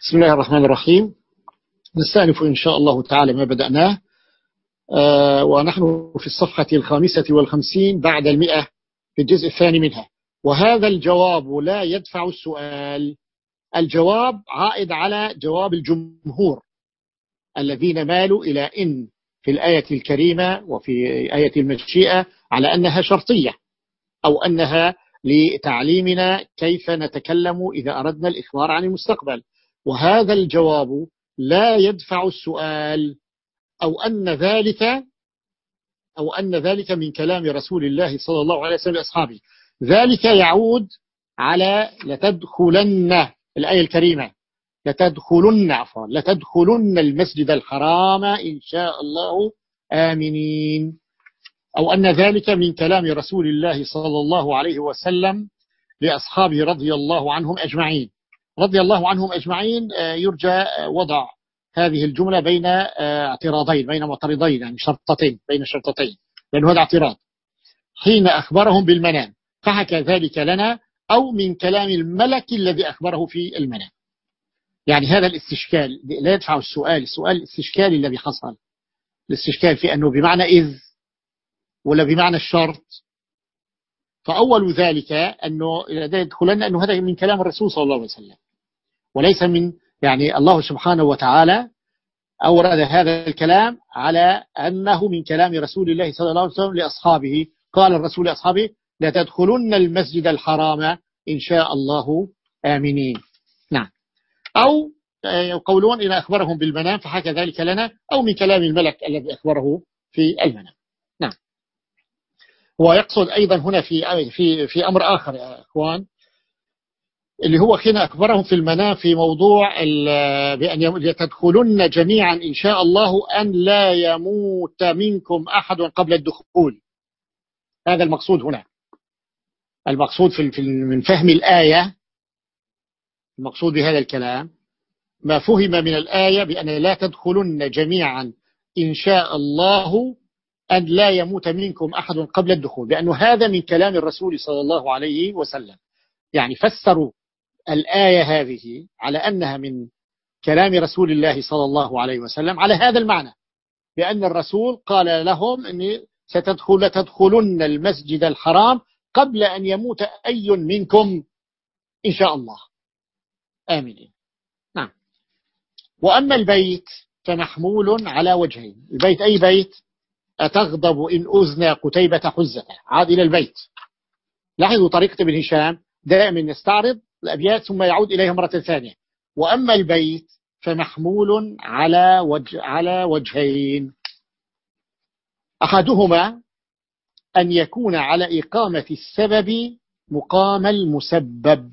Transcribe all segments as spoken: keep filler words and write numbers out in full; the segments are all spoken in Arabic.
بسم الله الرحمن الرحيم. نستأنف إن شاء الله تعالى ما بدأناه، آه ونحن في الصفحة الخامسة والخمسين بعد المئة في الجزء الثاني منها. وهذا الجواب لا يدفع السؤال. الجواب عائد على جواب الجمهور الذين مالوا إلى إن في الآية الكريمة وفي آية المشيئة على أنها شرطية، أو أنها لتعليمنا كيف نتكلم إذا أردنا الإخبار عن المستقبل. وهذا الجواب لا يدفع السؤال، أو أن ذلك أو أن ذلك من كلام رسول الله صلى الله عليه وسلم لأصحابه. ذلك يعود على لتدخلن الآية الكريمة، لتدخلن عفوا لتدخلن المسجد الحرام إن شاء الله آمنين، أو أن ذلك من كلام رسول الله صلى الله عليه وسلم لأصحابه رضي الله عنهم أجمعين. رضي الله عنهم أجمعين يرجى وضع هذه الجملة بين اعتراضين، بين معترضين، يعني شرطتين، بين شرطتين، لأن هذا اعتراض. حين أخبرهم بالمنام فحكى ذلك لنا، أو من كلام الملك الذي أخبره في المنام. يعني هذا الاستشكال لا يدفع السؤال. السؤال الاستشكال الذي حصل، الاستشكال في أنه بمعنى إذ ولا بمعنى الشرط. فأول ذلك أنه يدخلن أنه هذا من كلام الرسول صلى الله عليه وسلم، وليس من يعني الله سبحانه وتعالى أورد هذا الكلام على أنه من كلام رسول الله صلى الله عليه وسلم لأصحابه. قال الرسول لأصحابه لتدخلن المسجد الحرام إن شاء الله آمنين. نعم. أو يقولون إن أخبرهم بالمنام فحكى ذلك لنا، أو من كلام الملك الذي أخبره في المنام. نعم. ويقصد أيضا هنا في في في أمر آخر يا أخوان، اللي هو حين أخبرهم في المنام في موضوع بأن يتدخلن جميعا إن شاء الله أن لا يموت منكم أحد قبل الدخول. هذا المقصود هنا. المقصود في من فهم الآية، المقصود بهذا الكلام ما فهم من الآية بأن لا تدخلن جميعا إن شاء الله أن لا يموت منكم أحد قبل الدخول، لأنه هذا من كلام الرسول صلى الله عليه وسلم. يعني فسروا الآية هذه على أنها من كلام رسول الله صلى الله عليه وسلم على هذا المعنى، بأن الرسول قال لهم أن ستدخل تدخلن المسجد الحرام قبل أن يموت أي منكم إن شاء الله آمنين. نعم. وأما البيت فمحمول على وجهين. البيت أي بيت؟ أتغضب إن أزنى قتيبة حزة. عاد إلى البيت. لاحظوا طريقة ابن هشام دائما يستعرض الأبيات ثم يعود إليها مرة ثانية. وأما البيت فمحمول على وجه على وجهين. أحدهما أن يكون على إقامة السبب مقام المسبب،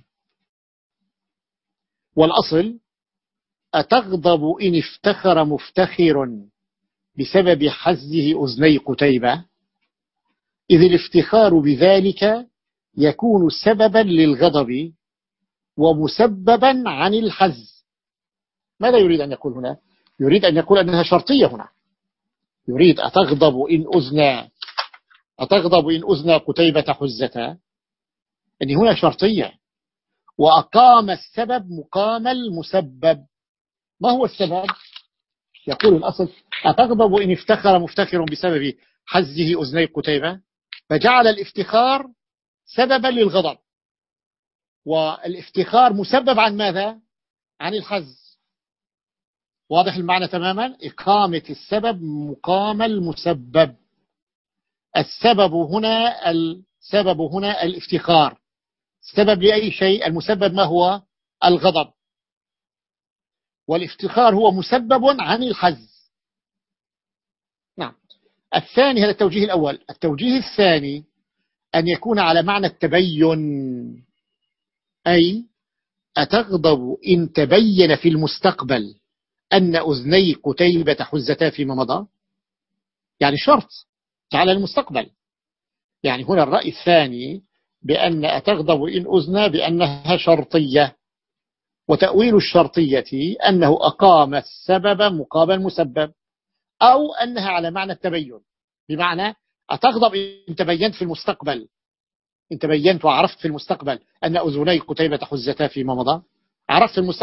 والأصل أتغضب إن افتخر مفتخر بسبب حزه أذني قتيبة، إذ الافتخار بذلك يكون سببا للغضب ومسببا عن الحز. ماذا يريد أن يقول هنا؟ يريد أن يقول أنها شرطية هنا. يريد أتغضب إن أذنى أتغضب إن أذنى قتيبة حزة، أن هنا شرطية، وأقام السبب مقام المسبب. ما هو السبب؟ يقول الأصل أتغضب إن افتخر مفتخر بسبب حزه أذني قتيبة، فجعل الافتخار سببا للغضب، والافتخار مسبب عن ماذا؟ عن الحز. واضح المعنى تماما؟ إقامة السبب مقام المسبب. السبب هنا السبب هنا الافتخار. السبب لأي شيء، المسبب ما هو؟ الغضب، والافتخار هو مسبب عن الحز. نعم. الثاني، هذا التوجيه الأول. التوجيه الثاني أن يكون على معنى التبين، أي أتغضب إن تبين في المستقبل أن أذني قتيبة حزتا فيما مضى. يعني شرط على المستقبل. يعني هنا الرأي الثاني بأن أتغضب إن أذنى بأنها شرطية، وتأويل الشرطية أنه أقام السبب مقابل المسبب، أو أنها على معنى التبين، بمعنى أتغضب إن تبينت في المستقبل، إن تبينت وعرفت في المستقبل أن أذني قتيبة حزتا فيما مضى، عرفت في المستقبل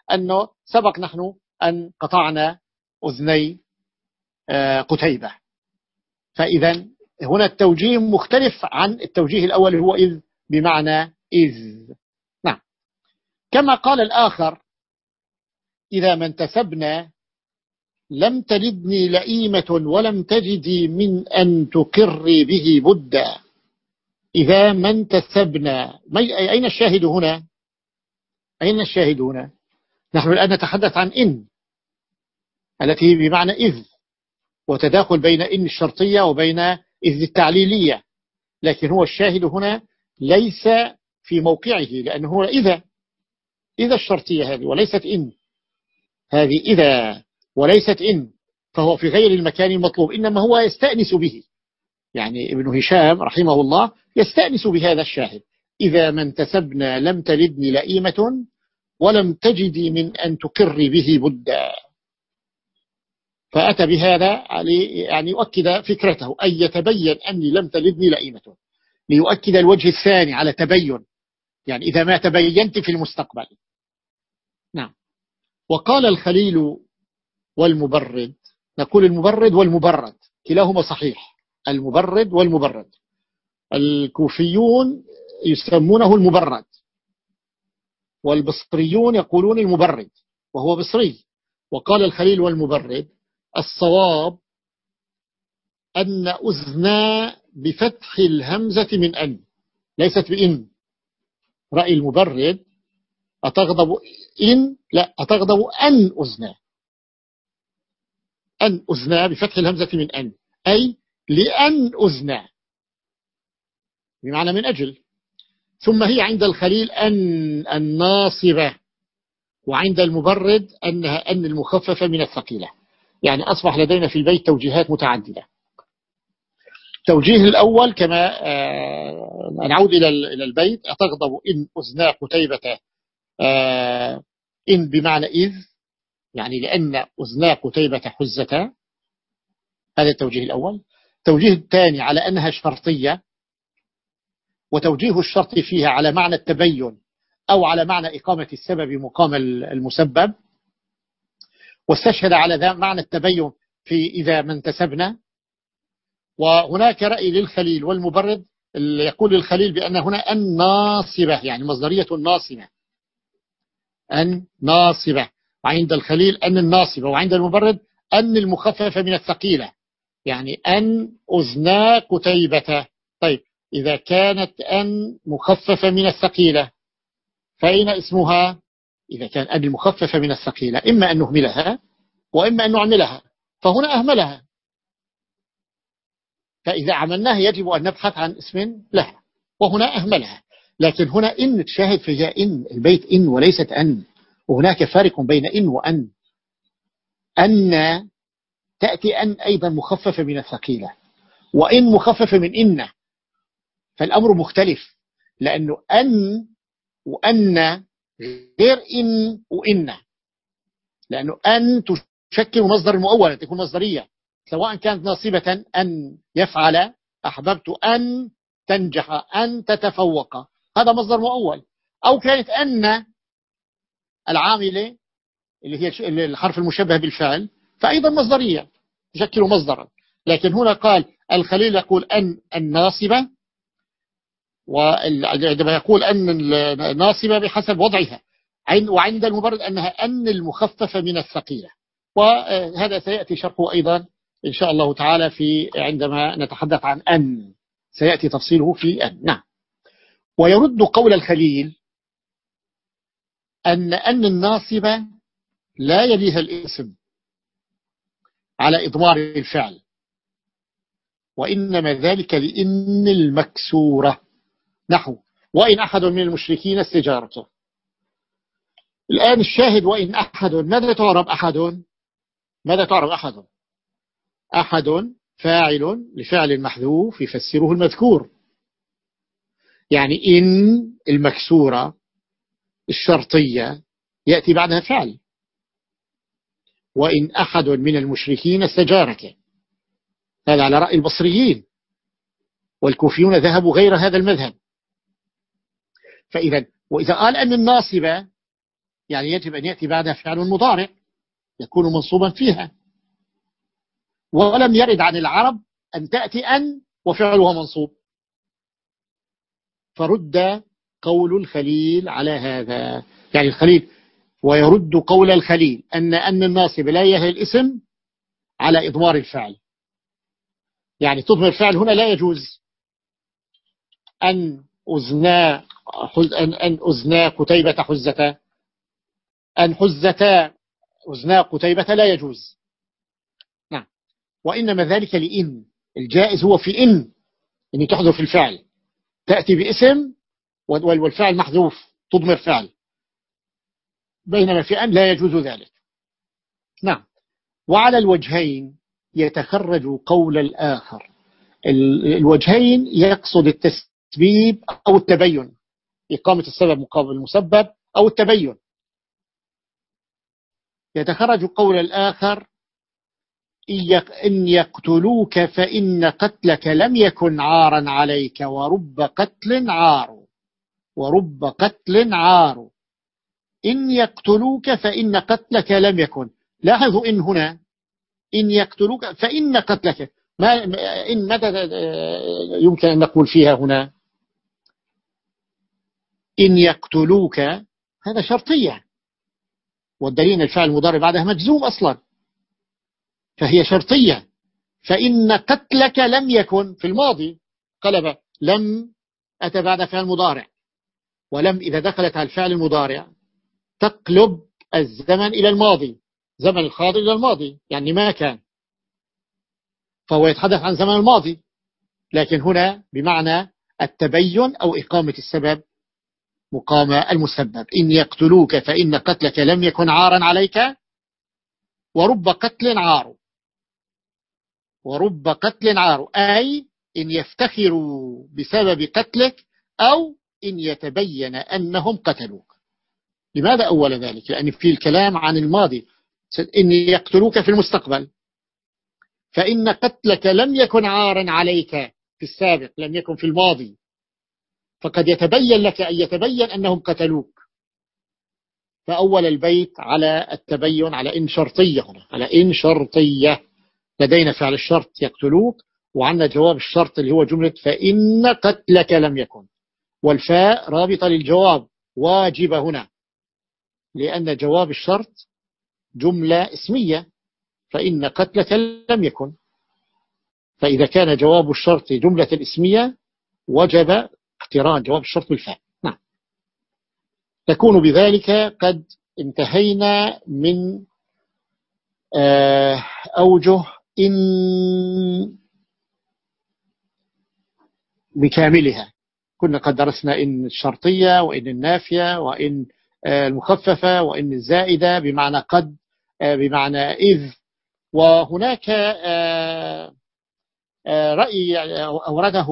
أنه سبق نحن أن قطعنا أذني قتيبة. فإذا هنا التوجيه مختلف عن التوجيه الأول هو إذ بمعنى إذ. نعم. كما قال الآخر إذا ما انتسبنا لم تلدني لئيمة ولم تجدي من أن تقري به بدا. إذا ما انتسبنا، أين الشاهد هنا؟ أين الشاهد هنا؟ نحن الآن نتحدث عن إن التي بمعنى إذ، وتداخل بين إن الشرطية وبين إذ التعليلية، لكن هو الشاهد هنا ليس في موقعه، لأنه هو إذا إذا الشرطية هذه وليست إن، هذه إذا وليست إن، فهو في غير المكان المطلوب، إنما هو يستأنس به. يعني ابن هشام رحمه الله يستأنس بهذا الشاهد، إذا ما انتسبنا لم تلدني لئيمة ولم تجدي من أن تقر به بدا. فأتى بهذا يعني يؤكد فكرته، أن يتبين أني لم تلدني لئيمة، ليؤكد الوجه الثاني على تبين، يعني إذا ما تبينت في المستقبل. نعم. وقال الخليل والمبرد، نقول المبرد والمبرد كلاهما صحيح، المبرد والمبرد. الكوفيون يسمونه المبرد، والبصريون يقولون المبرد وهو بصري. وقال الخليل والمبرد الصواب أن أذنا بفتح الهمزة من أن، ليست بإن. رأي المبرد أتغضب إن، لا أتغضب أن أذنا، أن أذنا بفتح الهمزة من أن، أي لأن أذنا بمعنى من أجل. ثم هي عند الخليل أن الناصبة، وعند المبرد أنها أن المخففة من الثقيلة. يعني أصبح لدينا في البيت توجيهات متعددة. توجيه الأول كما نعود إلى البيت، أتغضب إن أذنا قتيبة إن بمعنى إذ، يعني لأن أذنا قتيبة حزتا. هذا التوجيه الأول. توجيه الثاني على أنها شرطية، وتوجيه الشرط فيها على معنى التبين أو على معنى إقامة السبب مقام المسبب، واستشهد على ذا معنى التبين في إذا ما انتسبنا. وهناك رأي للخليل والمبرد اللي يقول للخليل بأن هنا أن ناصبة، يعني مصدرية ناصبة، أن ناصبة، وعند الخليل أن الناصبة، وعند المبرد أن المخففة من الثقيلة، يعني أن أذنا قتيبة. طيب إذا كانت أن مخففة من الثقيلة فأين اسمها؟ إذا كان أن المخففة من الثقيلة إما أن نهملها وإما أن نعملها، فهنا أهملها، فإذا عملناها يجب أن نبحث عن اسم لها، وهنا أهملها. لكن هنا إن تشاهد فيها إن، البيت إن وليست أن، وهناك فارق بين إن وأن. أن تأتي أن أيضا مخففة من الثقيلة، وإن مخففة من إن، فالأمر مختلف، لأنه أن وأن غير إن وإن، لأنه أن تشكل مصدر المؤول، تكون مصدرية، سواء كانت ناصبة أن يفعل، أحببت أن تنجح، أن تتفوق، هذا مصدر مؤول، أو كانت أن العاملة اللي هي الحرف المشبه بالفعل فأيضا مصدرية تشكل مصدرا. لكن هنا قال الخليل يقول أن الناصبة، وعندما يقول أن الناصبة بحسب وضعها، وعند المبرد أنها أن المخففة من الثقيلة. وهذا سيأتي شرحه أيضا إن شاء الله تعالى في عندما نتحدث عن أن، سيأتي تفصيله في أن. نعم. ويرد قول الخليل أن أن الناصبة لا يليها الاسم على إضمار الفعل، وإنما ذلك لإن المكسورة، نحو وإن أحد من المشركين استجارته. الآن الشاهد وإن أحد، ماذا تعرب أحد؟ ماذا تعرب أحد؟ أحد فاعل لفعل محذوف يفسره المذكور، يعني إن المكسورة الشرطية يأتي بعدها فعل. وإن أحد من المشركين استجارك، هذا على رأي البصريين، والكوفيون ذهبوا غير هذا المذهب. فإذا وإذا قال أن الناصبة يعني يجب أن يأتي بعدها فعل مضارع يكون منصوبا فيها، ولم يرد عن العرب أن تأتي أن وفعلها منصوب، فرد قول الخليل على هذا. يعني الخليل ويرد قول الخليل أن أن الناصب لا يهي الاسم على إضمار الفعل، يعني تضمر الفعل هنا لا يجوز. أن أزنا أن أن أزنا قتيبة حزة، أن حزتا أزنا قتيبة لا يجوز. نعم. وإنما ذلك لإن، الجائز هو في إن إن تحذف الفعل، تأتي باسم والفعل محذوف تضمر فعل، بينما في أن لا يجوز ذلك. نعم. وعلى الوجهين يتخرج قول الآخر. الوجهين يقصد التسبيب أو التبين، إقامة السبب مقابل المسبب أو التبين. يتخرج قول الآخر إن يقتلوك فإن قتلك لم يكن عارا عليك ورب قتل عار، ورب قتل عار. إن يقتلوك فإن قتلك لم يكن. لاحظوا إن هنا إن يقتلوك فإن قتلك، ما إن متى يمكن أن نقول فيها هنا إن يقتلوك؟ هذا شرطية، والدليل الفعل المضارع بعدها مجزوم أصلا، فهي شرطية. فإن قتلك لم يكن في الماضي قلب، لم أتى بعد فعل مضارع، ولم إذا دخلت على الفعل المضارع تقلب الزمن إلى الماضي، زمن الحاضر إلى الماضي، يعني ما كان، فهو يتحدث عن زمن الماضي. لكن هنا بمعنى التبين أو إقامة السبب مقام المسبب. إن يقتلوك فإن قتلك لم يكن عارا عليك ورب قتل عار، ورب قتل عار، أي إن يفتخروا بسبب قتلك أو إن يتبين أنهم قتلوك. لماذا أول ذلك؟ لأن في الكلام عن الماضي، إن يقتلوك في المستقبل، فإن قتلك لم يكن عارا عليك في السابق، لم يكن في الماضي، فقد يتبين لك أن يتبين أنهم قتلوك. فأول البيت على التبين، على إن شرطية هنا، على إن شرطية. لدينا فعل الشرط يقتلوك، وعندنا جواب الشرط اللي هو جملة فإن قتلك لم يكن، والفاء رابطة للجواب واجبة هنا، لأن جواب الشرط جملة اسمية، فإن قتلك لم يكن. فإذا كان جواب الشرط جملة الاسمية وجب اقتران جواب الشرط بالفاء. نعم. تكون بذلك قد انتهينا من أوجه إن بكاملها. كنا قد درسنا إن الشرطية وإن النافية وإن المخففة وإن الزائدة بمعنى قد بمعنى إذ. وهناك رأي أورده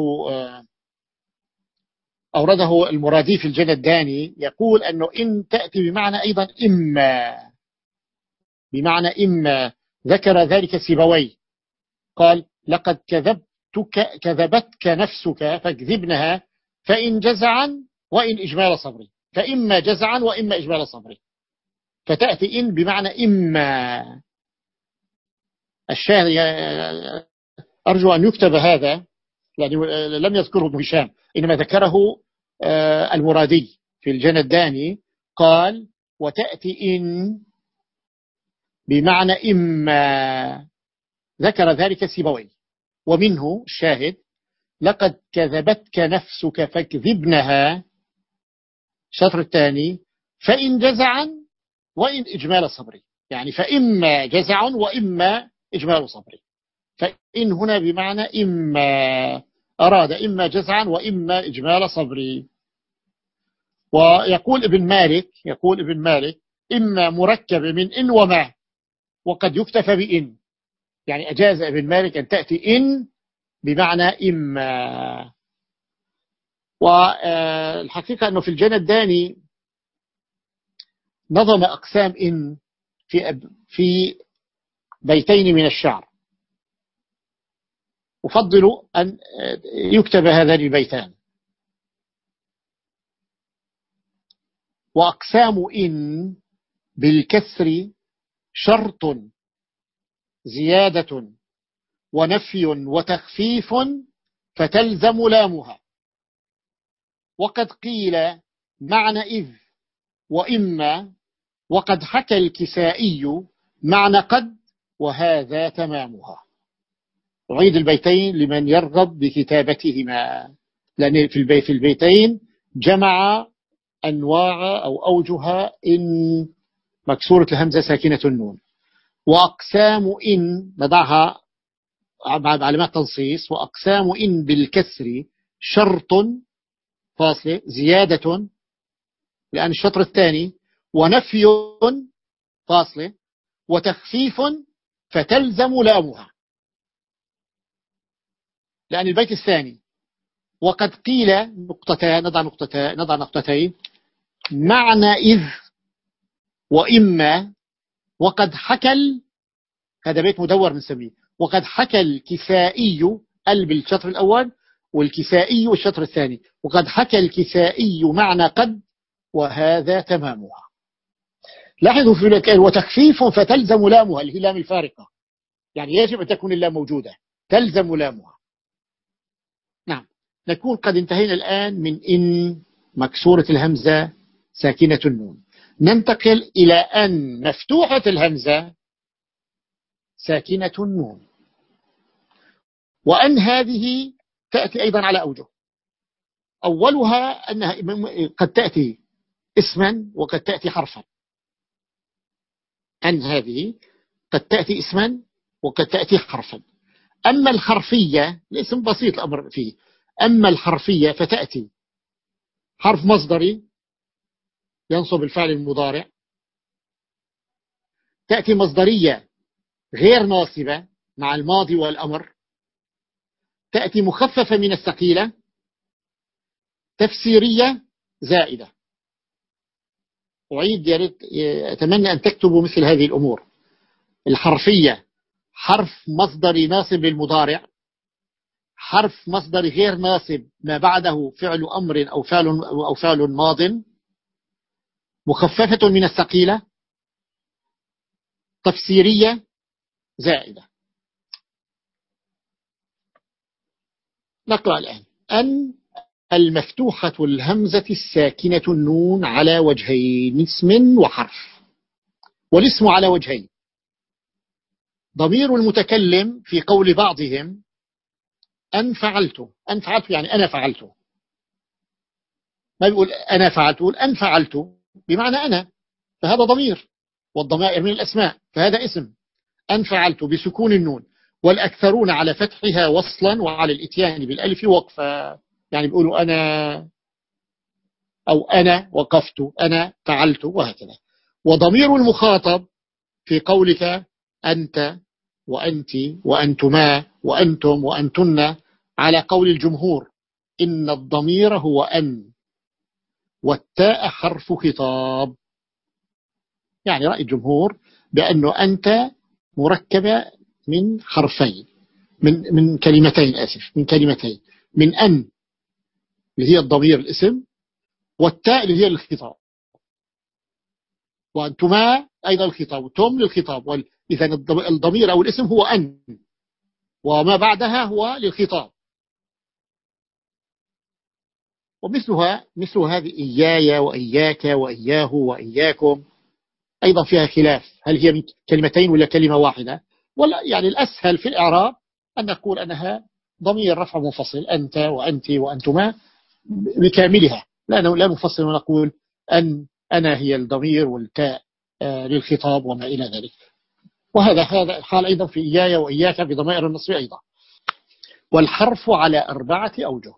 أورده المرادي في الجنة الداني، يقول أنه إن تأتي بمعنى أيضا إما، بمعنى إما. ذكر ذلك سيبوي، قال لقد كذبتك كذبتك نفسك فاكذبنها فإن جزعا وإن إجمال صبري، فإما جزعا وإما إجمال صبري، فتأتي إن بمعنى إما. الشاهد أرجو أن يكتب هذا، يعني لم يذكره ابن هشام، إنما ذكره المرادي في الجنة الداني، قال وتأتي إن بمعنى إما، ذكر ذلك سيبوي. ومنه الشاهد لقد كذبتك نفسك فاكذبنها، الشطر الثاني فإن جزعا وإن إجمال صبري، يعني فإما جزع وإما إجمال صبري. فإن هنا بمعنى إما، أراد إما جزعا وإما إجمال صبري. ويقول ابن مالك يقول ابن مالك إما مركب من إن وما، وقد يكتفى بإن، يعني أجاز ابن مالك أن تأتي إن بمعنى إما. والحقيقة أنه في الجنة الداني نظم أقسام إن في في بيتين من الشعر، أفضل أن يكتب هذان البيتان. وأقسام إن بالكسر شرط زيادة ونفي وتخفيف فتلزم لامها. وقد قيل معنى إذ وإما، وقد حكى الكسائي معنى قد، وهذا تمامها. أعيد البيتين لمن يرغب بكتابتهما، لأن في البيت في البيتين جمع أنواع أو أوجه إن مكسورة الهمزة ساكنة النون. وأقسام إن نضعها بعلامات تنصيص، وأقسام إن بالكسر شرط فاصلة زيادة لأن الشطر الثاني، ونفي فاصلة، وتخفيف فتلزم لامها. لأن البيت الثاني وقد قيل نقطتان، نضع نقطتين نضع نقطتين معنى إذ وإما، وقد حكى، هذا بيت مدور بنسميه، وقد حكى الكسائي قلب الشطر الأول، والكسائي والشطر الثاني، وقد حكى الكسائي معنى قد، وهذا تمامها. لاحظوا في الكلام وتخفيف فتلزم لامها اللي هي لام الفارقة، يعني يجب أن تكون اللام موجودة، تلزم لامها. نعم، نكون قد انتهينا الآن من إن مكسورة الهمزة ساكنة النون. ننتقل إلى أن مفتوحة الهمزة ساكنة النون. وأن هذه تأتي أيضا على أوجه. أولها أنها قد تأتي اسما وقد تأتي حرفا. أن هذه قد تأتي اسما وقد تأتي حرفا. أما الحرفية الاسم بسيط الأمر فيه. أما الحرفية فتأتي حرف مصدري ينصب الفعل المضارع، تأتي مصدرية غير ناصبة مع الماضي والأمر، تأتي مخففة من الثقيلة، تفسيرية زائدة. أعيد يا ريت، أتمنى أن تكتبوا مثل هذه الأمور. الحرفية حرف مصدري ناصب للمضارع، حرف مصدري غير ناصب ما بعده فعل أمر أو فعل أو فعل ماض، مخففة من الثقيلة، تفسيرية زائدة. نقرأ الآن. أن المفتوحة الهمزة الساكنة النون على وجهين، اسم وحرف. والاسم على وجهين. ضمير المتكلم في قول بعضهم أن فعلت، أن فعلت يعني أنا فعلت، ما بيقول أنا فعلت، يقول أن فعلت بمعنى أنا، فهذا ضمير، والضمائر من الأسماء فهذا اسم. أن فعلت بسكون النون، والأكثرون على فتحها وصلا وعلى الإتيان بالألف وقفا، يعني بيقولوا أنا أو أنا وقفت، أنا فعلت، وهكذا. وضمير المخاطب في قولك أنت وأنت وأنتما وأنتم وأنتن على قول الجمهور إن الضمير هو أن، والتاء حرف خطاب. يعني رأي الجمهور بأنه أنت مركبة من حرفين، من من كلمتين آسف من كلمتين من أن اللي هي الضمير الاسم، والتاء اللي هي الخطاب، وأنتما أيضا الخطاب، وتم للخطاب. إذا الضمير أو الاسم هو أن، وما بعدها هو للخطاب. ومثلها مثل هذه إياي وإياك وإياه وإياكم أيضا فيها خلاف، هل هي من كلمتين ولا كلمة واحدة؟ ولا يعني الأسهل في الإعراب أن نقول أنها ضمير رفع منفصل، أنت وأنت وأنتما بكاملها، لا لا نفصل ونقول أن أنا هي الضمير والتاء للخطاب وما إلى ذلك. وهذا هذا الحال أيضا في إياي وإياك بضمائر النصب أيضا. والحرف على أربعة أوجه.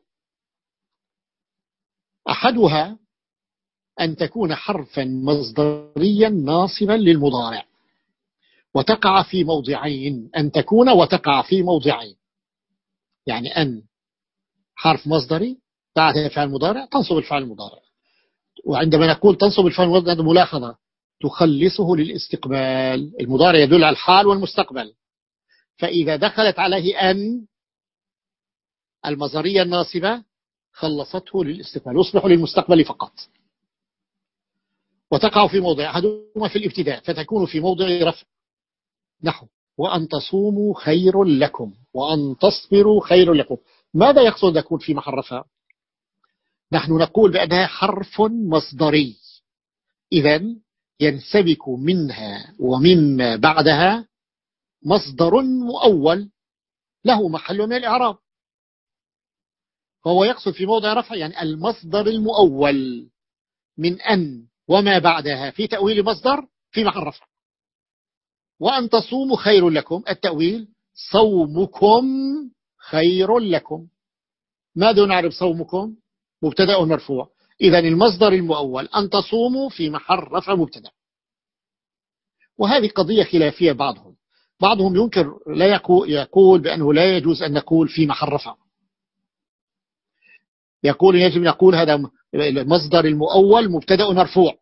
أحدها أن تكون حرفا مصدريا ناصبا للمضارع، وتقع في موضعين. أن تكون وتقع في موضعين، يعني أن حرف مصدري بعدها فعل مضارع تنصب الفعل المضارع. وعندما نقول تنصب الفعل المضارع ملاحظة تخلصه للاستقبال، المضارع يدل على الحال والمستقبل، فإذا دخلت عليه أن المصدرية الناصبة خلصته للاستقبال، يصبح للمستقبل فقط. وتقع في موضع أحدهما في الابتداء فتكون في موضع رفع، نحو وأن تصوموا خير لكم وأن تصبروا خير لكم. ماذا يقصد يكون في محل رفع؟ نحن نقول بأنها حرف مصدري، إذن ينسبك منها ومما بعدها مصدر مؤول له محل من الإعراب. فهو يقصد في موضع رفع يعني المصدر المؤول من أن وما بعدها في تأويل مصدر في محل رفع. وأن تصوموا خير لكم، التأويل صومكم خير لكم. ماذا نعرف صومكم؟ مبتدأ مرفوع، إذن المصدر المؤول أن تصوموا في محل رفع مبتدأ. وهذه قضية خلافية، بعضهم بعضهم ينكر لا يقول, يقول بأنه لا يجوز أن نقول في محل رفع، يقول يجب أن نقول هذا المصدر المؤول مبتدأ مرفوع،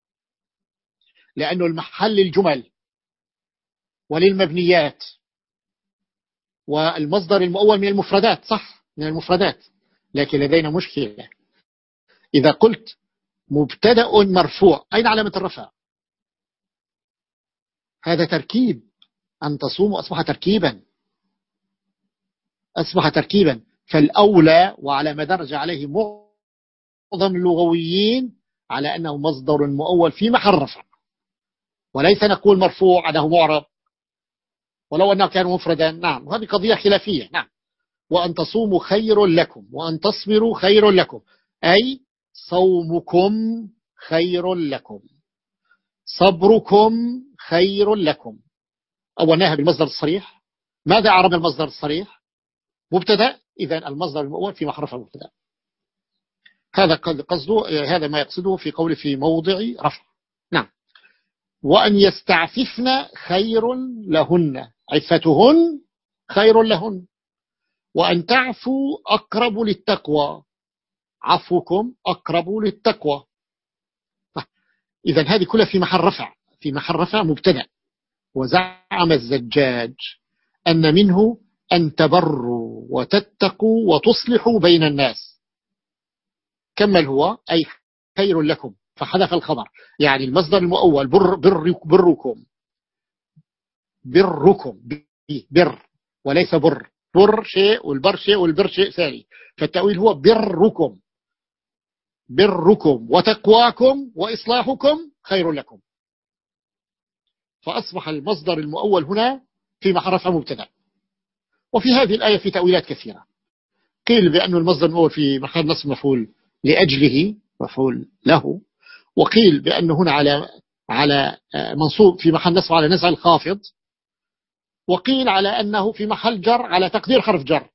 لأنه المحل الجمل وللمبنيات، والمصدر المؤول من المفردات، صح من المفردات، لكن لدينا مشكلة. إذا قلت مبتدأ مرفوع أين علامة الرفع؟ هذا تركيب، أن تصوموا أصبح تركيبا أصبح تركيبا فالأولى وعلى ما درج عليه معظم اللغويين على أنه مصدر مؤول في محل رفع، وليس نقول مرفوع أنه معرب ولو أنه كان مفردا. نعم، وهذه قضية خلافية. نعم، وأن تصوموا خير لكم وأن تصبروا خير لكم، أي صومكم خير لكم، صبركم خير لكم. أولناها بالمصدر الصريح. ماذا أعرب المصدر الصريح؟ مبتدأ، إذن المصدر المؤول في محل رفع مبتدأ. هذا قصده، هذا ما يقصده في قوله في موضع رفع. نعم. وأن يستعففن خير لهن، عفتهن خير لهن. وأن تعفوا أقرب للتقوى، عفوكم أقرب للتقوى. إذن هذه كلها في محل رفع في محل رفع مبتدأ. وزعم الزجاج أن منه أن تبروا وتتقوا وتصلحوا بين الناس. كمل هو أي خير لكم، فحذف الخبر، يعني المصدر المؤول بر بر بركم بركم بر وليس بر بر شيء والبر شيء والبر شيء ثاني، فالتأويل هو بركم بركم وتقواكم وإصلاحكم خير لكم. فأصبح المصدر المؤول هنا في محل رفع مبتدأ. وفي هذه الآية في تأويلات كثيرة. قيل بأن المصدر المؤول في محل نصب مفعول لأجله مفعول له، وقيل بأنه هنا على على منصوب في محل نصب على نزع الخافض، وقيل على أنه في محل جر على تقدير حرف جر.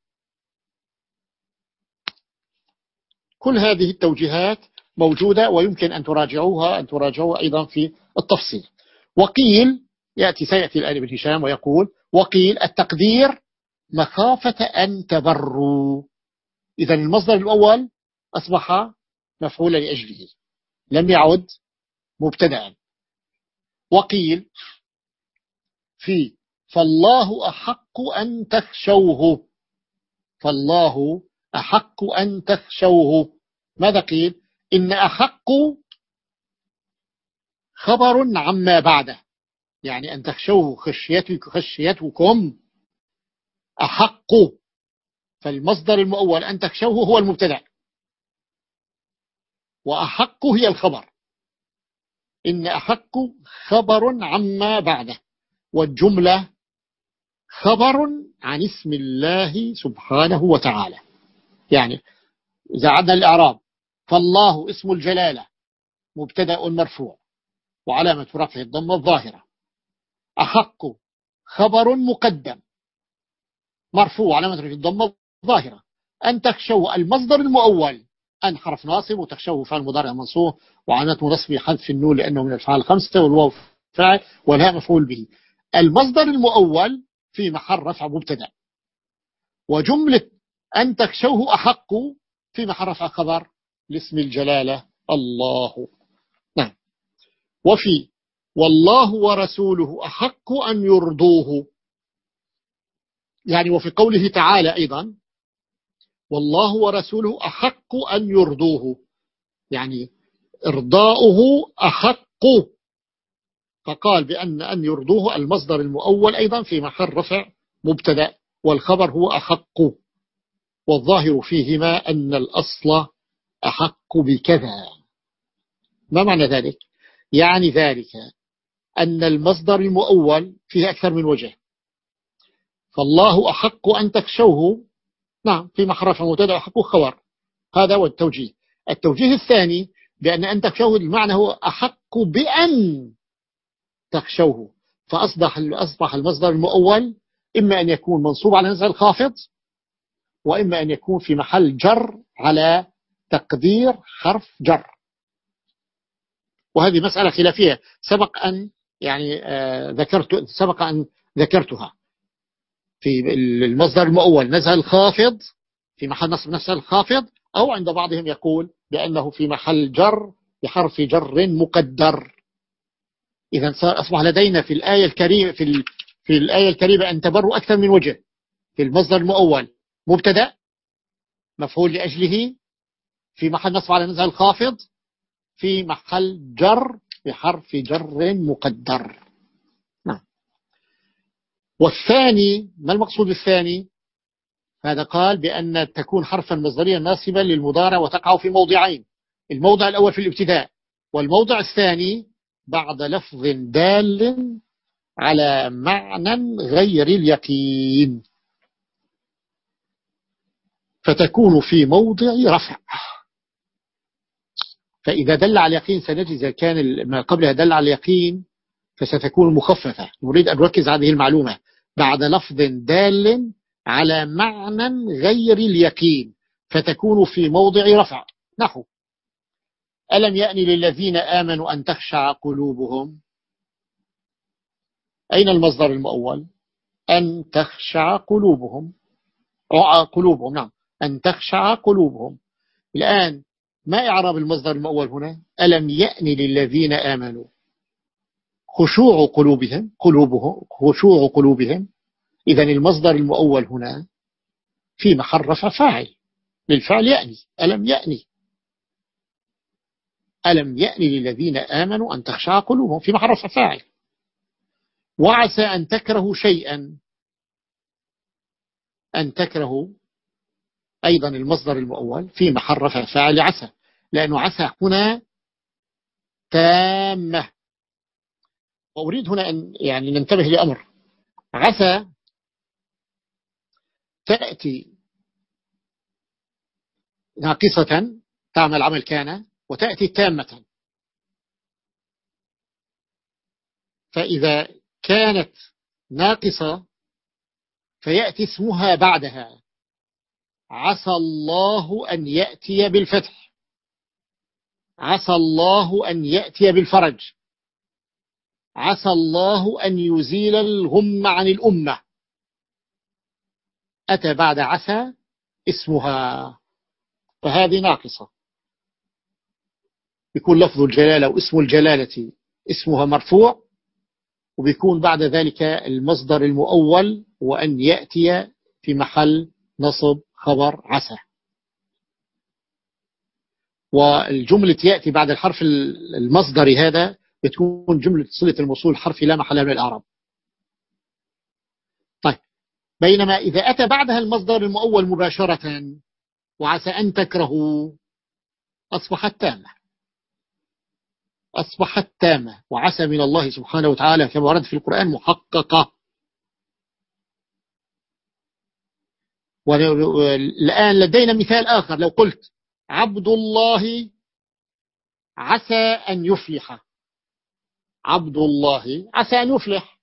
كل هذه التوجيهات موجودة ويمكن أن تراجعوها أن تراجعوها أيضا في التفصيل. وقيل يأتي سيأتي الآن ابن هشام ويقول وقيل التقدير مخافة أن تبروا، إذا المصدر الأول أصبح مفعولا لأجله لم يعد مبتدأ. وقيل في فالله أحق أن تخشوه، فالله أحق أن تخشوه. ماذا قيل؟ إن أحق خبر عما بعده، يعني أن تخشوه خشيتك خشيتكم أحق، فالمصدر المؤول أن تخشوه هو المبتدأ وأحق هي الخبر. إن أحق خبر عما بعده، والجملة خبر عن اسم الله سبحانه وتعالى. يعني إذا عدنا الإعراب فالله اسم الجلالة مبتدأ مرفوع وعلامة رفعه الضمة الظاهرة، أحق خبر مقدم مرفوع علامة رفعه الضمة الظاهرة، أن تخشوا المصدر المؤول أن حرف ناصب وتخشوه فعل مضارع منصوب وعلامة نصبه حذف النون لأنه من الأفعال الخمسة والواو فاعل والهاء مفعول به. المصدر المؤول في محل رفع مبتدأ، وجملة أن تخشوه أحق في محل رفع خبر لاسم الجلالة الله. نعم. وفي والله ورسوله أحق أن يرضوه، يعني وفي قوله تعالى أيضا والله ورسوله أحق أن يرضوه، يعني إرضاؤه أحق فقال بأن أن يرضوه المصدر المؤول أيضا في محل رفع مبتدأ، والخبر هو أحق، والظاهر فيهما أن الأصل أحق بكذا. ما معنى ذلك؟ يعني ذلك أن المصدر المؤول فيه أكثر من وجه، فالله أحق أن تخشوه، نعم، في محل رفع مبتدأ أحق خبر، هذا هو التوجيه. التوجيه الثاني بأن أن تخشوه المعنى هو أحق بأن تخشوه، فأصبح أصبح المصدر المؤول إما أن يكون منصوب على نزع الخافض، وإما أن يكون في محل جر على تقدير حرف جر. وهذه مسألة خلافية سبق أن يعني آه ذكرت سبق أن ذكرتها. في المصدر المؤول نزع الخافض في محل نصب نزع الخافض، أو عند بعضهم يقول بأنه في محل جر بحرف جر مقدر. إذا أصبح لدينا في الآية الكريمة في في الآية الكريمة أن تبروا أكثر من وجه. في المصدر المؤول مبتدأ مفعول لأجله في محل نصب على نزع الخافض في محل جر بحرف جر مقدر. نعم. والثاني، ما المقصود بالثاني؟ هذا قال بأن تكون حرفا مصدريا ناصبا للمضارع وتقع في موضعين، الموضع الأول في الابتداء، والموضع الثاني بعد لفظ دال على معنى غير اليقين، فتكون في موضع رفع. فإذا دل على اليقين سنجد إذا كان ما قبلها دل على اليقين فستكون مخففة. نريد أن نركز على هذه المعلومة، بعد لفظ دال على معنى غير اليقين فتكون في موضع رفع. نحو ألم يأن للذين آمنوا أن تخشع قلوبهم. أين المصدر المؤول؟ أن تخشع قلوبهم، رعى قلوبهم، نعم، أن تخشع قلوبهم. الآن ما إعراب المصدر المؤول هنا؟ ألم يأن للذين آمنوا، خشوع قلوبهم قلوبهم خشوع قلوبهم. إذن المصدر المؤول هنا في محل رفع فاعل للفعل يأني، ألم يأني ألم يأن للذين آمنوا أن تخشع قلوبهم في محل رفع فاعل. وعسى أن تكرهوا شيئا، أن تكرهوا أيضا المصدر المؤول في محل رفع فاعل عسى، لأنه عسى هنا تامة. وأريد هنا أن يعني ننتبه لأمر، عسى تأتي ناقصة تعمل عمل كان، وتأتي تامة. فإذا كانت ناقصة فيأتي اسمها بعدها، عسى الله أن يأتي بالفتح، عسى الله أن يأتي بالفرج، عسى الله أن يزيل الغم عن الأمة. أتى بعد عسى اسمها، فهذه ناقصة، يكون لفظ الجلالة واسم الجلالة اسمها مرفوع، وبيكون بعد ذلك المصدر المؤول وأن يأتي في محل نصب خبر عسى. والجملة يأتي بعد الحرف المصدر هذا بتكون جملة صلة الموصول حرف لا محل من الإعراب. طيب، بينما إذا أتى بعدها المصدر المؤول مباشرة وعسى أن تكرهوا أصبحت تامة، أصبحت تامة، وعسى من الله سبحانه وتعالى كما ورد في القرآن محققة. والآن لدينا مثال آخر، لو قلت عبد الله عسى أن يفلح، عبد الله عسى أن يفلح،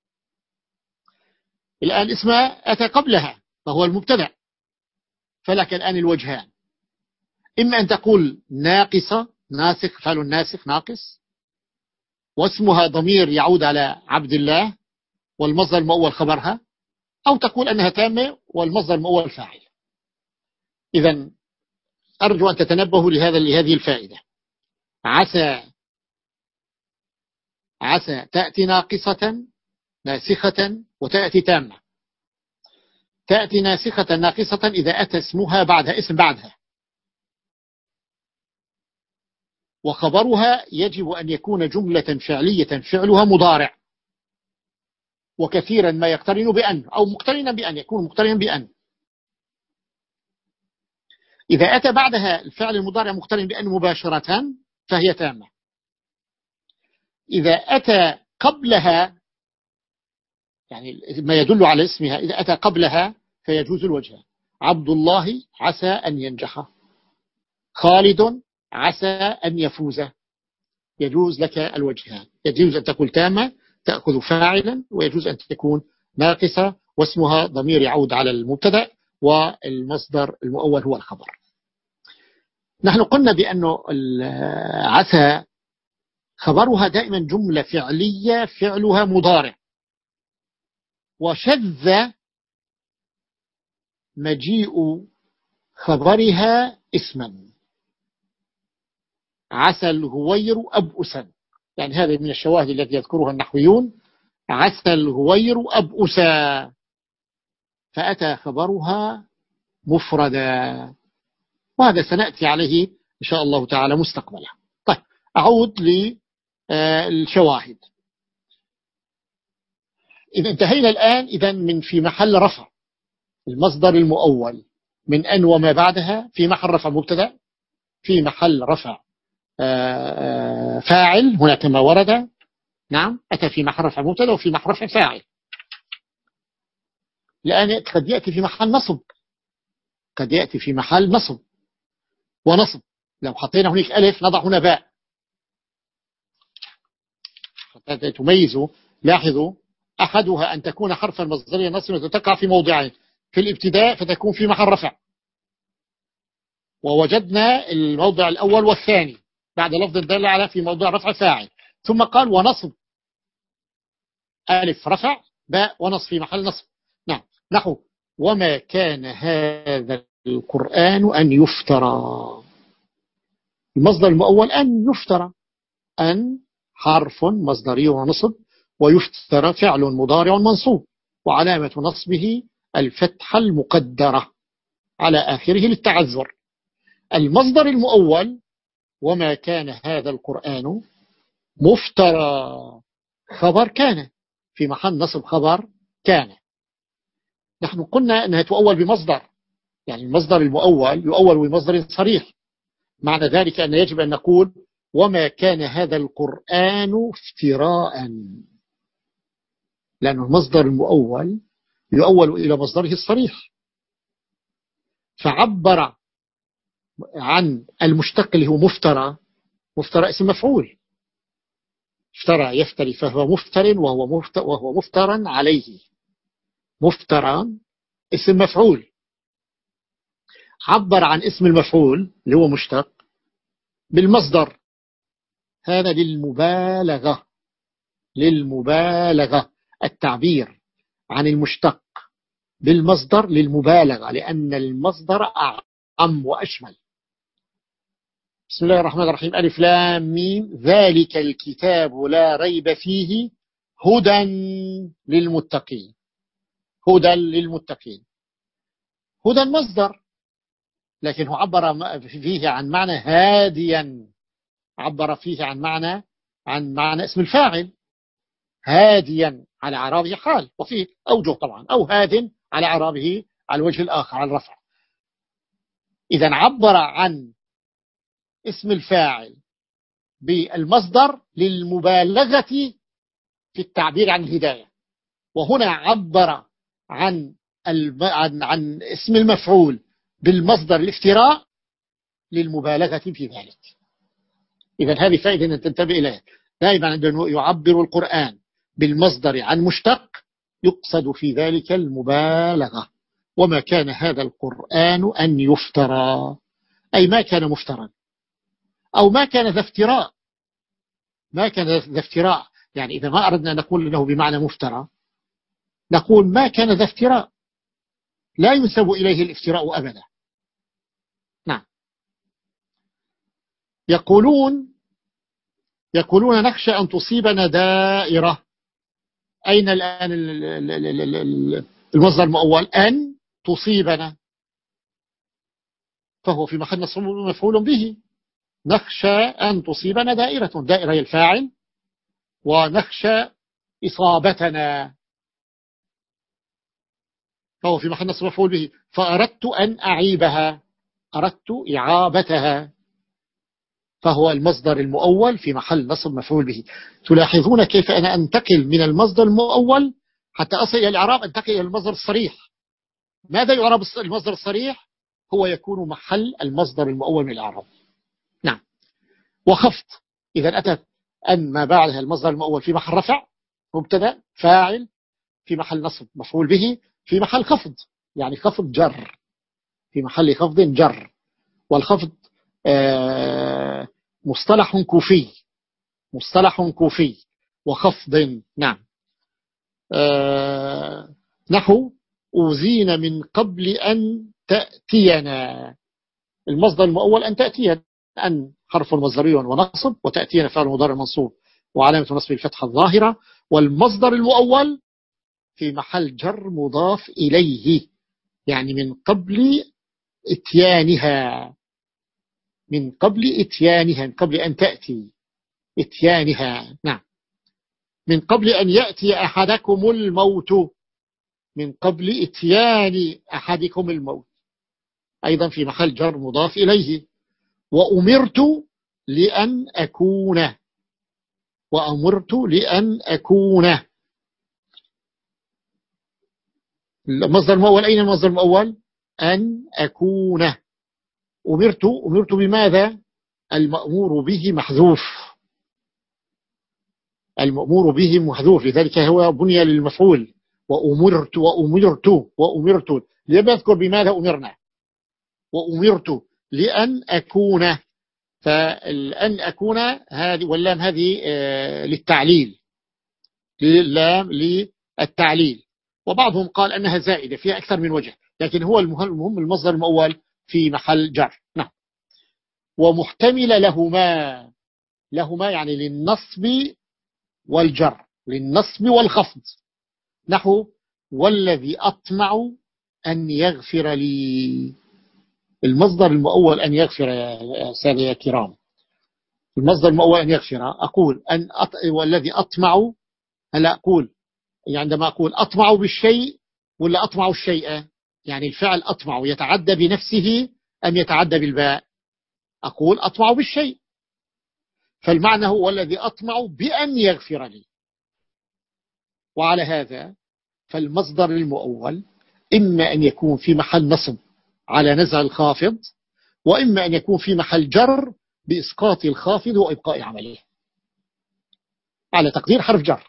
الآن اسمها أتى قبلها فهو المبتدأ، فلك الآن الوجهان، إما أن تقول ناقصة، ناسخ، فعل الناسخ ناقص، واسمها ضمير يعود على عبد الله والمصدر المؤول خبرها، أو تقول أنها تامة والمصدر المؤول فاعل. إذن أرجو أن تتنبهوا لهذا لهذه الفائدة. عسى عسى تأتي ناقصة ناسخة وتأتي تامة. تأتي ناسخة ناقصة إذا أتى اسمها بعدها، اسم بعدها. وخبرها يجب أن يكون جملة فعلية فعلها مضارع، وكثيرا ما يقترن بأن أو مقترنا بأن، يكون مقترنا بأن. إذا أتى بعدها الفعل المضارع مقترن بأن مباشرة فهي تامة. إذا أتى قبلها، يعني ما يدل على اسمها، إذا أتى قبلها فيجوز الوجه. عبد الله عسى أن ينجح، خالد عسى أن يفوز، يجوز لك الوجهان. يجوز أن تكون تامة تأخذ فاعلا، ويجوز أن تكون ناقصة واسمها ضمير يعود على المبتدأ والمصدر المؤول هو الخبر. نحن قلنا بأنه عسى خبرها دائما جملة فعلية فعلها مضارع، وشذ مجيء خبرها اسما. عسى الهوير أبؤسا، يعني هذا من الشواهد التي يذكرها النحويون. عسى الهوير أبؤسا، فأتى خبرها مفردا، وهذا سنأتي عليه إن شاء الله تعالى مستقبلا. طيب أعود للشواهد. إذا انتهينا الآن إذا من في محل رفع المصدر المؤول من أن وما بعدها، في محل رفع مبتدأ، في محل رفع فاعل هنا كما ورد. نعم، أتى في محل رفع مبتدأ وفي محل رفع فاعل. الآن قد يأتي في محل نصب، قد يأتي في محل نصب ونصب. لو حطينا هناك ألف نضع هنا باء حتى تميزوا. لاحظوا، أحدها أن تكون حرفا مصدريا نصب وتقع في موضعين، في الابتداء فتكون في محل رفع، ووجدنا الموضع الأول والثاني بعد لفظ الدال على في موضع رفع فاعل. ثم قال ونصب، ألف رفع باء ونصب في محل نصب. نعم، نحو وما كان هذا القرآن أن يفترى. المصدر المؤول أن يفترى، أن حرف مصدري ونصب، ويفترى فعل مضارع منصوب، وعلامة نصبه الفتحة المقدرة على آخره للتعذر. المصدر المؤول وما كان هذا القرآن مفترى، خبر كان في محل نصب خبر كان. نحن قلنا أنها تؤول بمصدر، يعني المصدر المؤول يؤول بمصدر صريح. معنى ذلك أن يجب أن نقول وما كان هذا القرآن افتراء، لأن المصدر المؤول يؤول إلى مصدره الصريح، فعبر عن المشتق اللي هو مفترى. مفترى اسم مفعول، افترى يفتري فهو مفتر وهو مفتر وهو مفترا عليه. مفترا اسم مفعول، عبر عن اسم المفعول اللي هو مشتق بالمصدر، هذا للمبالغة. للمبالغة التعبير عن المشتق بالمصدر للمبالغة، لأن المصدر أعم وأشمل. بسم الله الرحمن الرحيم. ألف لام ميم، ذلك الكتاب لا ريب فيه هدى للمتقين. هدى للمتقين، هدى مصدر، لكنه عبر فيه عن معنى هاديا، عبر فيه عن معنى عن معنى اسم الفاعل هاديا على اعرابه حال، وفيه أوجه طبعا، أو هاد على اعرابه على الوجه الآخر على الرفع. إذا عبر عن اسم الفاعل بالمصدر للمبالغة في التعبير عن الهداية، وهنا عبر عن عن, عن اسم المفعول بالمصدر الافتراء للمبالغة في ذلك. إذا هذه فائدة أن تنتبه إليها دائما. عندما يعبر القرآن بالمصدر عن مشتق يقصد في ذلك المبالغة. وما كان هذا القرآن أن يفترى، أي ما كان مفترا، أو ما كان ذا افتراء. ما كان ذا افتراء، يعني إذا ما أردنا نقول له بمعنى مفترى نقول ما كان ذا افتراء، لا ينسب إليه الافتراء أبدا. نعم. يقولون يقولون نخشى أن تصيبنا دائرة. أين الآن المصدر المؤول؟ أن تصيبنا، فهو في محل نصب مفعول به نخشى أن تصيبنا دائرة، دائرة الفاعل، ونخشى إصابتنا، فهو في محل نصب مفعول به. فأردت أن أعيبها، أردت إعابتها، فهو المصدر المؤول في محل نصب مفعول به. تلاحظون كيف أنا أنتقل من المصدر المؤول حتى أصل إلى الإعراب، أنتقل إلى المصدر الصريح. ماذا يعرب المصدر الصريح؟ هو يكون محل المصدر المؤول من الإعراب. نعم. وخفض، إذا أتت أن ما بعدها المصدر المؤول في محل رفع، مبتدأ فاعل، في محل نصب مفعول به، في محل خفض، يعني خفض جر، في محل خفض جر. والخفض آه مصطلح كوفي، مصطلح كوفي وخفض. نعم. آه نحو أوذين من قبل أن تأتينا، المصدر المؤول أن تأتينا، أن حرف مصدري ونصب، وتأتينا فعل مضارع منصوب وعلامة نصب الفتحة الظاهرة، والمصدر المؤول في محل جر مضاف إليه، يعني من قبل اتيانها، من قبل اتيانها، من قبل أن تأتي اتيانها. نعم. من قبل أن يأتي أحدكم الموت، من قبل اتيان أحدكم الموت، أيضا في محل جر مضاف إليه. وأمرت لأن أكون، وأمرت لأن أكون، المصدر المؤول أين المصدر المؤول؟ أن أكون. أمرت، أمرت بماذا؟ المأمور به محذوف، المأمور به محذوف، لذلك هو بني للمفعول. وأمرت وأمرت وأمرت، لم يذكر بماذا أمرنا. وأمرت لأن أكون، فالأن أكون هذه واللام هذه للتعليل، للام للتعليل. وبعضهم قال أنها زائدة فيها أكثر من وجه، لكن هو المهم المصدر المؤول في محل جر. نعم. ومحتمل لهما، لهما يعني للنصب والجر، للنصب والخفض. نحو والذي أطمع أن يغفر لي، المصدر المؤول أن يغفر يا سادة يا كرام، المصدر المؤول أن يغفر. أقول أن أط... والذي أطمع، هلا أقول عندما أقول أطمع بالشيء ولا أطمع الشيء، يعني الفعل أطمع يتعدى بنفسه أم يتعدى بالباء؟ أقول أطمع بالشيء، فالمعنى هو الذي أطمع بأن يغفر لي. وعلى هذا فالمصدر المؤول إما أن يكون في محل نصب على نزع الخافض، وإما أن يكون في محل جر بإسقاط الخافض وإبقاء عمله، على تقدير حرف جر،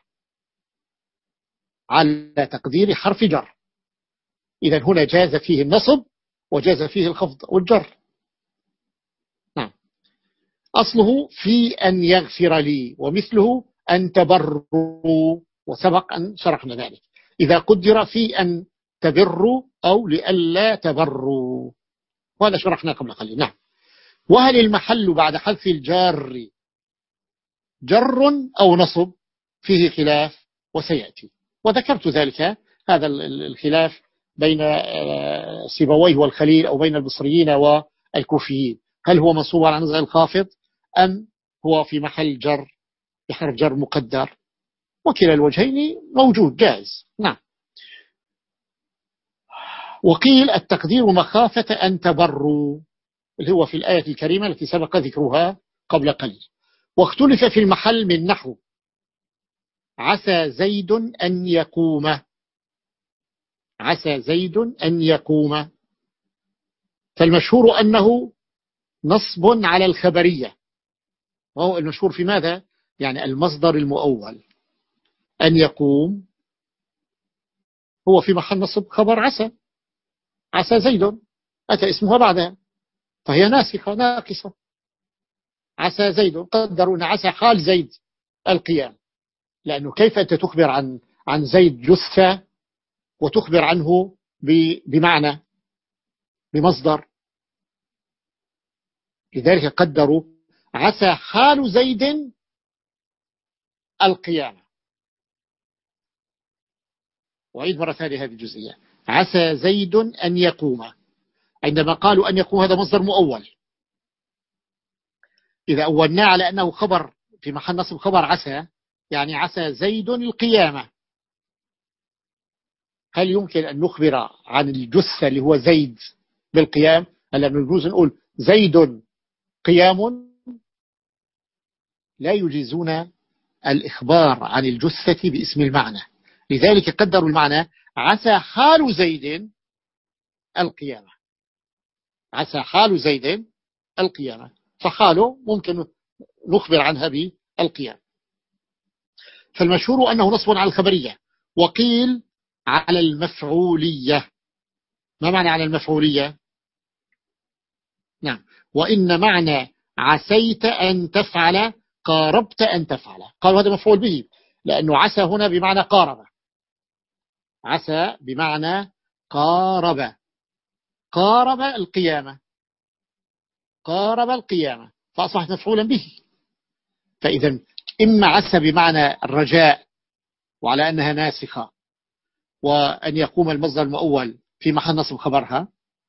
على تقدير حرف جر. إذا هنا جاز فيه النصب وجاز فيه الخفض والجر. نعم. أصله في أن يغفر لي، ومثله أن تبروا، وسبق أن شرحنا ذلك. إذا قدر في أن تبروا أو لألا تبروا، وهذا شرحنا قبل قليل. نعم. وهل المحل بعد حذف الجار جر أو نصب؟ فيه خلاف وسيأتي، وذكرت ذلك، هذا الخلاف بين سيبويه والخليل، أو بين البصريين والكوفيين، هل هو منصوب على نزع الخافض أم هو في محل جر بحرف جر مقدر؟ وكلا الوجهين موجود جائز. نعم. وقيل التقدير مخافة أن تبروا، اللي هو في الآية الكريمة التي سبق ذكرها قبل قليل. واختلف في المحل من نحو عسى زيد أن يقوم، عسى زيد أن يقوم، فالمشهور أنه نصب على الخبرية، وهو المشهور في ماذا؟ يعني المصدر المؤول أن يقوم هو في محل نصب خبر عسى، عسى زيد أتى اسمها بعدها، فهي ناسخة ناقصة. عسى زيد، قدروا أن عسى حال زيد القيام، لأنه كيف أنت تخبر عن عن زيد جثة وتخبر عنه بمعنى بمصدر؟ لذلك قدروا عسى حال زيد القيامة. وعيد مرة ثانية هذه الجزئية، عسى زيد أن يقوم، عندما قالوا أن يقوم هذا مصدر مؤول، إذا أولناه على أنه خبر في محل نصب خبر عسى، يعني عسى زيد القيامة، هل يمكن أن نخبر عن الجثة اللي هو زيد بالقيام؟ هل نجوز نقول زيد قيام؟ لا يجيزون الإخبار عن الجثة باسم المعنى، لذلك قدروا المعنى عسى حال زيد القيامة، عسى حال زيد القيامة، فحاله ممكن نخبر عنها بالقيام. فالمشهور أنه نصب على الخبرية، وقيل على المفعولية. ما معنى على المفعولية؟ نعم، وإن معنى عسيت أن تفعل قاربت أن تفعل، قالوا هذا مفعول به، لأنه عسى هنا بمعنى قارب، عسى بمعنى قارب، قارب القيامة، قارب القيامة، فأصبحت مفعولا به. فإذا إما عسى بمعنى الرجاء وعلى أنها ناسخة، وأن يقوم المصدر المؤول في محل نصب خبرها،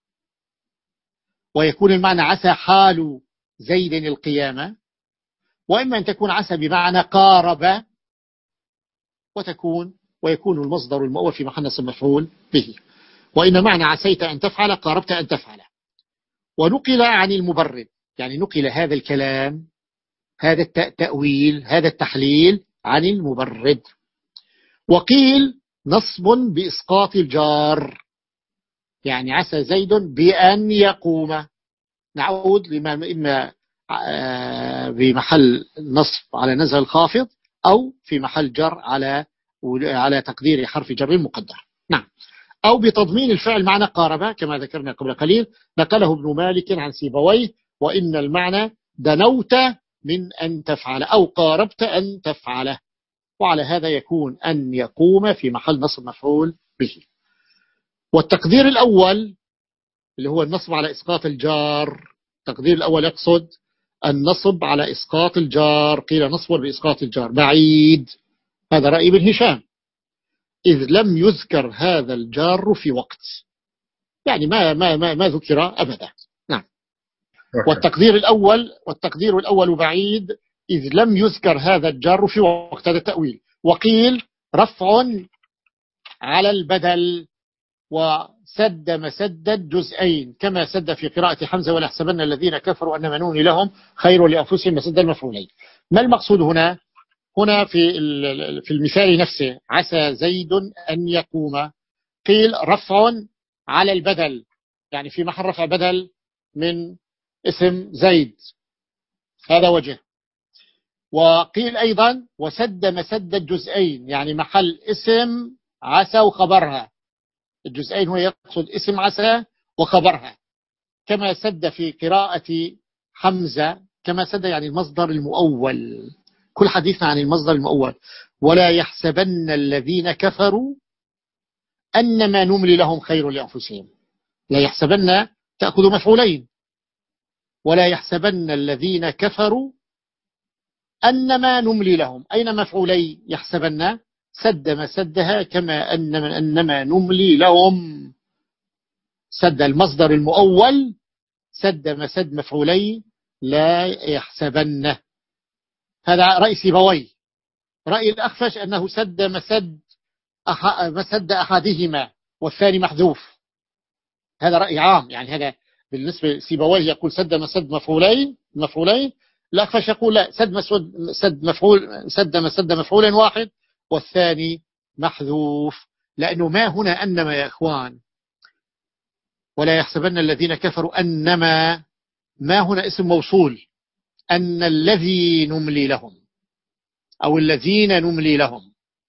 ويكون المعنى عسى حال زيد القيامة، وإما أن تكون عسى بمعنى قارب وتكون ويكون المصدر المؤول في محل نصب مفعول به. وإن معنى عسيت أن تفعل قاربت أن تفعل. ونقل عن المبرد، يعني نقل هذا الكلام، هذا التأويل، هذا التحليل عن المبرد. وقيل نصب بإسقاط الجار، يعني عسى زيد بأن يقوم، نعود لما إما بمحل نصب على نزل الخافض أو في محل جر على على تقدير حرف جر مقدر، نعم، أو بتضمين الفعل معنى قارب كما ذكرنا قبل قليل، نقله ابن مالك عن سيبويه، وإن المعنى دنوت من أن تفعل أو قاربت أن تفعله، وعلى هذا يكون أن يقوم في محل نصب مفعول به. والتقدير الأول اللي هو النصب على إسقاط الجار، التقدير الأول يقصد النصب على إسقاط الجار، قيل نصب بإسقاط الجار بعيد، هذا رأي ابن هشام، إذ لم يذكر هذا الجار في وقت، يعني ما ما ما, ما ذكر أبدا، نعم. والتقدير الأول والتقدير الأول بعيد إذ لم يذكر هذا الجار في وقت، هذا التأويل. وقيل رفع على البدل، وسد مسدد جزئين كما سد في قراءة حمزة ولا يحسبن الذين كفروا أن منون لهم خير لأنفسهم مسد المفعولين. ما المقصود هنا؟ هنا في في المثال نفسه عسى زيد أن يقوم، قيل رفع على البدل، يعني في محل رفع بدل من اسم زيد، هذا وجه. وقيل أيضا وسد مسد الجزئين، يعني محل اسم عسى وخبرها، الجزئين هو يقصد اسم عسى وخبرها، كما سد في قراءة حمزة، كما سد يعني المصدر المؤول، كل حديثنا عن المصدر المؤول. ولا يحسبن الذين كفروا أنما نملي لهم خير لأنفسهم، لا يحسبن تأخذ مفعولين، ولا يحسبن الذين كفروا أنما نملي لهم، أين مفعولي يحسبن؟ سد مسدها كما أنما, أنما نملي لهم، سد المصدر المؤول، سد مسد مفعولي لا يحسبن، هذا رأي سيبويه. رأي الأخفش أنه سد مسد أح... مسد أحدهما والثاني محذوف، هذا رأي عام، يعني هذا بالنسبة لسيبويه يقول سد مسد مفعولين مفعولين، الأخفش يقول لا، سد مسد سد مفعول سد مسد مفعول واحد والثاني محذوف، لأنه ما هنا أنما يا إخوان، ولا يحسبن الذين كفروا أنما، ما هنا اسم موصول، أن الذي نملي لهم أو الذين نملي لهم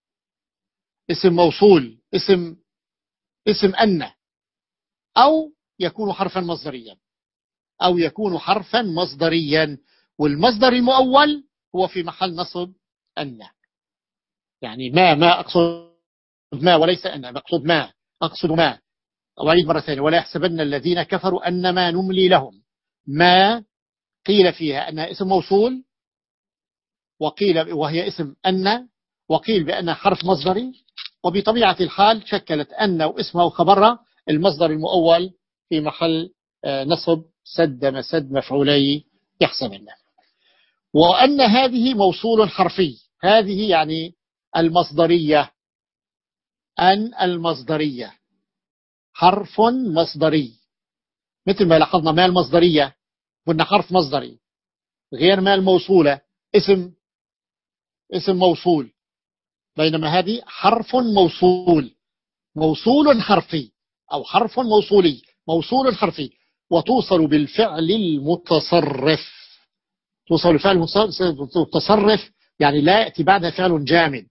اسم موصول، اسم اسم أن، أو يكون حرفا مصدريا أو يكون حرفا مصدريا، والمصدر المؤول هو في محل نصب أن، يعني ما ما أقصد ما وليس أن، أقصد ما أقصد ما أعيد مرة ثانية، ولا يحسبن الذين كفروا أنما نملي لهم، ما قيل فيها أنها اسم موصول، وقيل وهي اسم أن، وقيل بأنها حرف مصدري، وبطبيعة الحال شكلت أن واسمها وخبرها المصدر المؤول في محل نصب سد مسد مفعولي يحسبن. وأن هذه موصول حرفي. هذه يعني المصدرية، أن المصدرية حرف مصدري، مثل ما لاحظنا ما المصدرية قلنا حرف مصدري، غير ما الموصولة اسم اسم موصول، بينما هذه حرف موصول، موصول حرفي أو حرف موصولي، موصول حرفي، وتوصل بالفعل المتصرف. توصل بالفعل المتصرف يعني لا يأتي بعدها فعل جامد.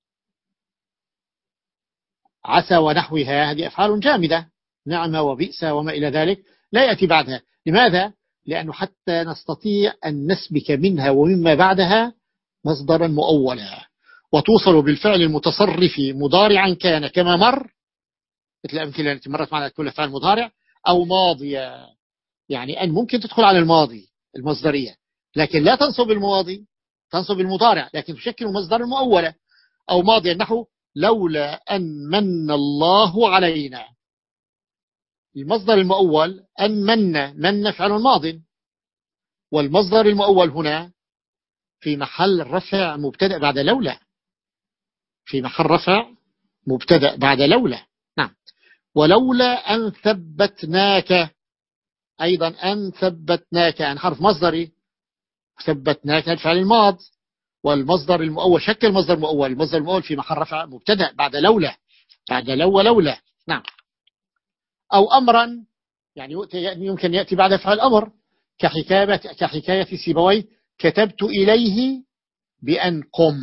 عسى ونحوها هذه أفعال جامدة، نعمة وبئس وما إلى ذلك، لا يأتي بعدها. لماذا؟ لأنه حتى نستطيع أن نسبك منها ومما بعدها مصدرا مؤولا. وتوصل بالفعل المتصرف مضارعا كان كما مر، مثل الأمثلة التي مرت معنا كل فعل مضارع، أو ماضية، يعني أن ممكن تدخل على الماضي المصدرية لكن لا تنصب الماضي، تنصب المضارع لكن تشكل مصدر مؤولا. أو ماضيا نحو لولا أن من الله علينا، المصدر المؤول أن من، من فعل ماض، والمصدر المؤول هنا في محل رفع مبتدأ بعد لولا، في محل رفع مبتدأ بعد لولا. نعم. ولولا أن ثبتناك، أيضا أن ثبتناك عن حرف مصدري، ثبتناك الفعل الماض، والمصدر المؤول شكل مصدر مؤول، المصدر المؤول في محل رفع مبتدأ بعد لولا، بعد لو ولولا. نعم. أو أمرا، يعني يمكن يأتي بعد فعل أمر، كحكاية كحكاية سيبويه كتبت إليه بأن قم.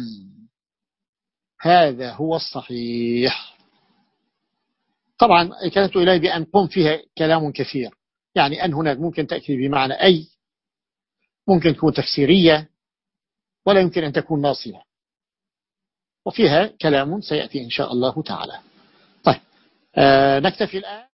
هذا هو الصحيح. طبعا كتبت إليه بأن قم فيها كلام كثير، يعني أن هنا ممكن تأتي بمعنى أي، ممكن تكون تفسيرية، ولا يمكن أن تكون ناصية، وفيها كلام سيأتي إن شاء الله تعالى. طيب آه نكتفي الآن.